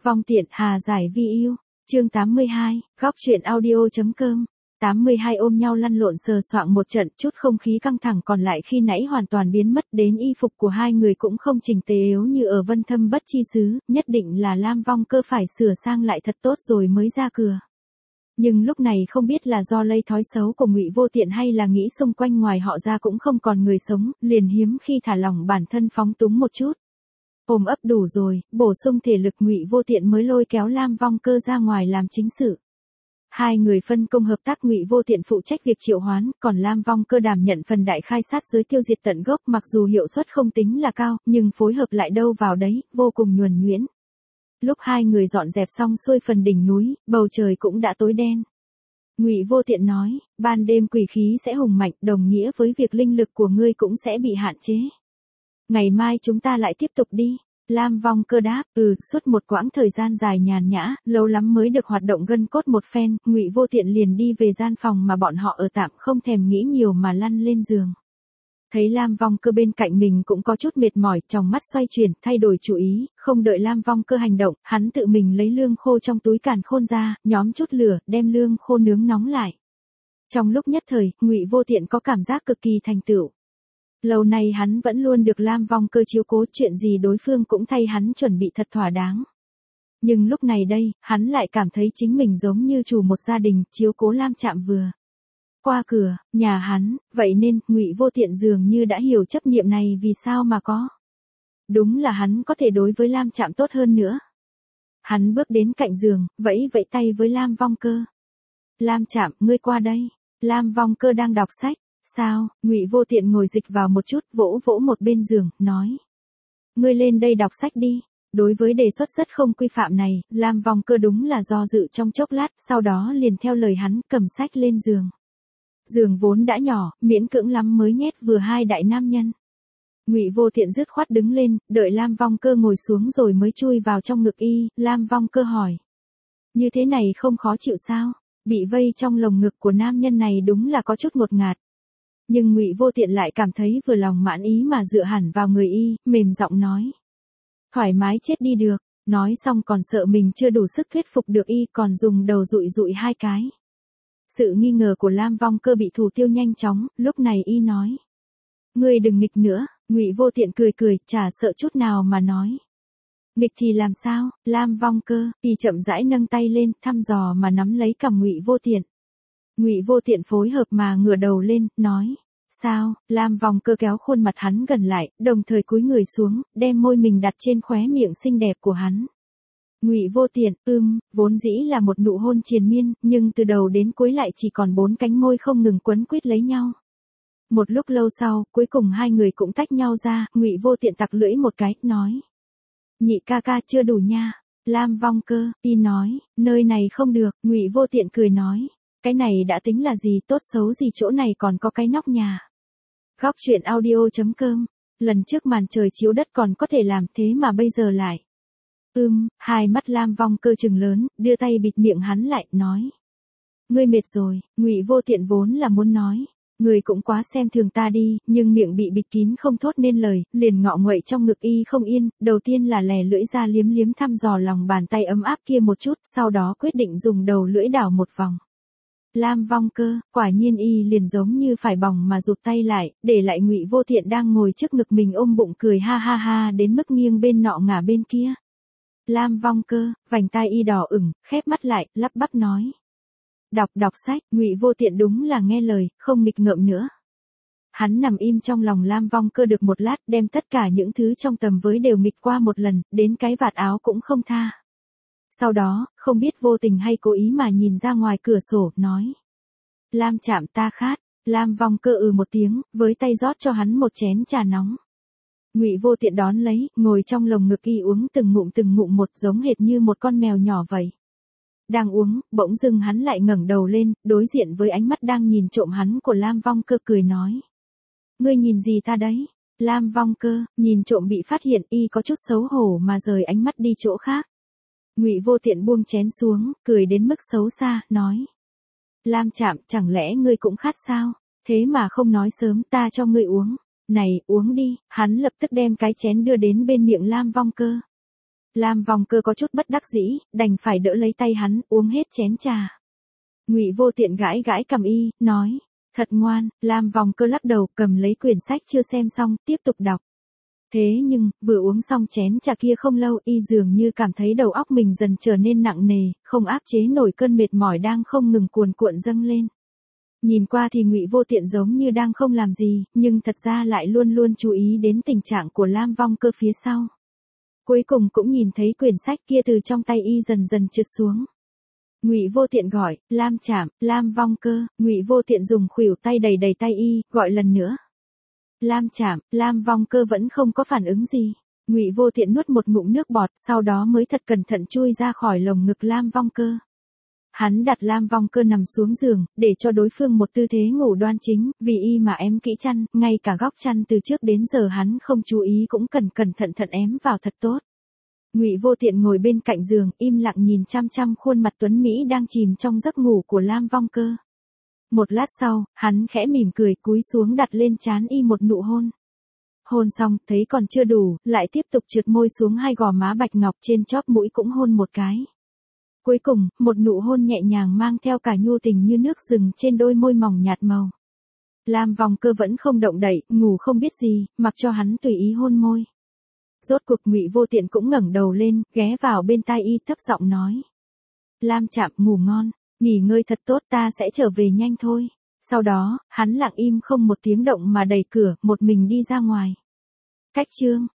Vong tiện hà giải vi yêu. Chương 82, góc truyện audio.com. 82 ôm nhau lăn lộn sờ soạng một trận, chút không khí căng thẳng còn lại khi nãy hoàn toàn biến mất, đến y phục của hai người cũng không chỉnh tề yếu như ở Vân Thâm Bất Chi Xứ, nhất định là Lam Vong Cơ phải sửa sang lại thật tốt rồi mới ra cửa. Nhưng lúc này không biết là do lây thói xấu của Ngụy Vô Tiện hay là nghĩ xung quanh ngoài họ ra cũng không còn người sống, liền hiếm khi thả lỏng bản thân phóng túng một chút. Ôm ấp đủ rồi, bổ sung thể lực, Ngụy Vô Tiện mới lôi kéo Lam Vong Cơ ra ngoài làm chính sự. Hai người phân công hợp tác, Ngụy Vô Tiện phụ trách việc triệu hoán, còn Lam Vong Cơ đảm nhận phần đại khai sát giới tiêu diệt tận gốc, mặc dù hiệu suất không tính là cao, nhưng phối hợp lại đâu vào đấy, vô cùng nhuần nhuyễn. Lúc hai người dọn dẹp xong xuôi phần đỉnh núi, bầu trời cũng đã tối đen. Ngụy Vô Tiện nói, ban đêm quỷ khí sẽ hùng mạnh, đồng nghĩa với việc linh lực của ngươi cũng sẽ bị hạn chế. Ngày mai chúng ta lại tiếp tục đi. Lam Vong Cơ đáp, suốt một quãng thời gian dài nhàn nhã, lâu lắm mới được hoạt động gân cốt một phen, Ngụy Vô Tiện liền đi về gian phòng mà bọn họ ở tạm, không thèm nghĩ nhiều mà lăn lên giường. Thấy Lam Vong Cơ bên cạnh mình cũng có chút mệt mỏi, tròng mắt xoay chuyển, thay đổi chủ ý, không đợi Lam Vong Cơ hành động, hắn tự mình lấy lương khô trong túi càn khôn ra, nhóm chút lửa, đem lương khô nướng nóng lại. Trong lúc nhất thời, Ngụy Vô Tiện có cảm giác cực kỳ thành tựu. Lâu nay hắn vẫn luôn được Lam Vong Cơ chiếu cố, chuyện gì đối phương cũng thay hắn chuẩn bị thật thỏa đáng. Nhưng lúc này đây, hắn lại cảm thấy chính mình giống như chủ một gia đình, chiếu cố Lam Trạm vừa qua cửa, nhà hắn, vậy nên, Ngụy Vô Tiện dường như đã hiểu chấp niệm này vì sao mà có. Đúng là hắn có thể đối với Lam Trạm tốt hơn nữa. Hắn bước đến cạnh giường, vẫy vẫy tay với Lam Vong Cơ. Lam Trạm, ngươi qua đây. Lam Vong Cơ đang đọc sách. Sao? Ngụy Vô Tiện ngồi dịch vào một chút, vỗ vỗ một bên giường, nói. Ngươi lên đây đọc sách đi. Đối với đề xuất rất không quy phạm này, Lam Vong Cơ đúng là do dự trong chốc lát, sau đó liền theo lời hắn, cầm sách lên giường. Giường vốn đã nhỏ, miễn cưỡng lắm mới nhét vừa hai đại nam nhân. Ngụy Vô Tiện dứt khoát đứng lên, đợi Lam Vong Cơ ngồi xuống rồi mới chui vào trong ngực y. Lam Vong Cơ hỏi. Như thế này không khó chịu sao? Bị vây trong lồng ngực của nam nhân này đúng là có chút ngột ngạt. Nhưng Ngụy Vô Tiện lại cảm thấy vừa lòng mãn ý mà dựa hẳn vào người y, mềm giọng nói. Thoải mái chết đi được, nói xong còn sợ mình chưa đủ sức thuyết phục được y, còn dùng đầu dụi dụi hai cái. Sự nghi ngờ của Lam Vong Cơ bị thủ tiêu nhanh chóng, lúc này y nói. Ngươi đừng nghịch nữa, Ngụy Vô Tiện cười cười, chả sợ chút nào mà nói. Nghịch thì làm sao? Lam Vong Cơ, y chậm rãi nâng tay lên, thăm dò mà nắm lấy cằm Ngụy Vô Tiện. Ngụy Vô Tiện phối hợp mà ngửa đầu lên, nói. Sao? Lam Vong Cơ kéo khuôn mặt hắn gần lại, đồng thời cúi người xuống, đem môi mình đặt trên khóe miệng xinh đẹp của hắn. Ngụy Vô Tiện, vốn dĩ là một nụ hôn triền miên, nhưng từ đầu đến cuối lại chỉ còn 4 cánh môi không ngừng quấn quýt lấy nhau. Một lúc lâu sau, cuối cùng hai người cũng tách nhau ra, Ngụy Vô Tiện tặc lưỡi một cái, nói. Nhị ca ca chưa đủ nha. Lam Vong Cơ, y nói, nơi này không được, Ngụy Vô Tiện cười nói. Cái này đã tính là gì, tốt xấu gì chỗ này còn có cái nóc nhà. Góc truyện audio.com. Lần trước màn trời chiếu đất còn có thể làm, thế mà bây giờ lại. Hai mắt Lam Vong Cơ trừng lớn, đưa tay bịt miệng hắn lại, nói. Ngươi mệt rồi. Ngụy Vô Tiện vốn là muốn nói. Ngươi cũng quá xem thường ta đi, nhưng miệng bị bịt kín không thốt nên lời, liền ngọ nguậy trong ngực y không yên, đầu tiên là lè lưỡi ra liếm liếm thăm dò lòng bàn tay ấm áp kia một chút, sau đó quyết định dùng đầu lưỡi đảo một vòng. Lam Vong Cơ, quả nhiên y liền giống như phải bỏng mà rụt tay lại, để lại Ngụy Vô Tiện đang ngồi trước ngực mình ôm bụng cười ha ha ha đến mức nghiêng bên nọ ngả bên kia. Lam Vong Cơ, vành tai y đỏ ửng, khép mắt lại, lắp bắp nói. Đọc sách, Ngụy Vô Tiện đúng là nghe lời, không nghịch ngợm nữa. Hắn nằm im trong lòng Lam Vong Cơ được một lát, đem tất cả những thứ trong tầm với đều nghịch qua một lần, đến cái vạt áo cũng không tha. Sau đó, không biết vô tình hay cố ý mà nhìn ra ngoài cửa sổ, nói. Lam Trạm, ta khát. Lam Vong Cơ một tiếng, với tay rót cho hắn một chén trà nóng. Ngụy Vô Tiện đón lấy, ngồi trong lồng ngực y uống từng ngụm một, giống hệt như một con mèo nhỏ vậy. Đang uống, bỗng dưng hắn lại ngẩng đầu lên, đối diện với ánh mắt đang nhìn trộm hắn của Lam Vong Cơ, cười nói. Ngươi nhìn gì ta đấy? Lam Vong Cơ, nhìn trộm bị phát hiện, y có chút xấu hổ mà rời ánh mắt đi chỗ khác. Ngụy Vô Tiện buông chén xuống, cười đến mức xấu xa, nói. Lam Trạm, chẳng lẽ ngươi cũng khát sao? Thế mà không nói sớm, ta cho ngươi uống. Này, uống đi. Hắn lập tức đem cái chén đưa đến bên miệng Lam Vong Cơ. Lam Vong Cơ có chút bất đắc dĩ, đành phải đỡ lấy tay hắn, uống hết chén trà. Ngụy Vô Tiện gãi gãi cằm y, nói, thật ngoan. Lam Vong Cơ lắc đầu, cầm lấy quyển sách chưa xem xong, tiếp tục đọc. Thế nhưng, vừa uống xong chén trà kia không lâu, y dường như cảm thấy đầu óc mình dần trở nên nặng nề, không áp chế nổi cơn mệt mỏi đang không ngừng cuồn cuộn dâng lên. Nhìn qua thì Ngụy Vô Tiện giống như đang không làm gì, nhưng thật ra lại luôn luôn chú ý đến tình trạng của Lam Vong Cơ phía sau. Cuối cùng cũng nhìn thấy quyển sách kia từ trong tay y dần dần trượt xuống. Ngụy Vô Tiện gọi, Lam Trạm, Lam Vong Cơ. Ngụy Vô Tiện dùng khuỷu tay đẩy đẩy tay y, gọi lần nữa. Lam Trạm. Lam Vong Cơ vẫn không có phản ứng gì. Ngụy Vô Tiện nuốt một ngụm nước bọt, sau đó mới thật cẩn thận chui ra khỏi lồng ngực Lam Vong Cơ. Hắn đặt Lam Vong Cơ nằm xuống giường, để cho đối phương một tư thế ngủ đoan chính, vì y mà ém kỹ chăn, ngay cả góc chăn từ trước đến giờ hắn không chú ý cũng cẩn cẩn thận thận ém vào thật tốt. Ngụy Vô Tiện ngồi bên cạnh giường, im lặng nhìn chăm chăm khuôn mặt tuấn mỹ đang chìm trong giấc ngủ của Lam Vong Cơ. Một lát sau, hắn khẽ mỉm cười, cúi xuống đặt lên trán y một nụ hôn. Hôn xong, thấy còn chưa đủ, lại tiếp tục trượt môi xuống hai gò má bạch ngọc, trên chóp mũi cũng hôn một cái. Cuối cùng, một nụ hôn nhẹ nhàng mang theo cả nhu tình như nước rừng trên đôi môi mỏng nhạt màu. Lam Vong Cơ vẫn không động đậy, ngủ không biết gì, mặc cho hắn tùy ý hôn môi. Rốt cuộc Ngụy Vô Tiện cũng ngẩng đầu lên, ghé vào bên tai y thấp giọng nói. Lam Trạm, ngủ ngon, nghỉ ngơi thật tốt, ta sẽ trở về nhanh thôi. Sau đó, hắn lặng im không một tiếng động mà đẩy cửa, một mình đi ra ngoài. Cách chương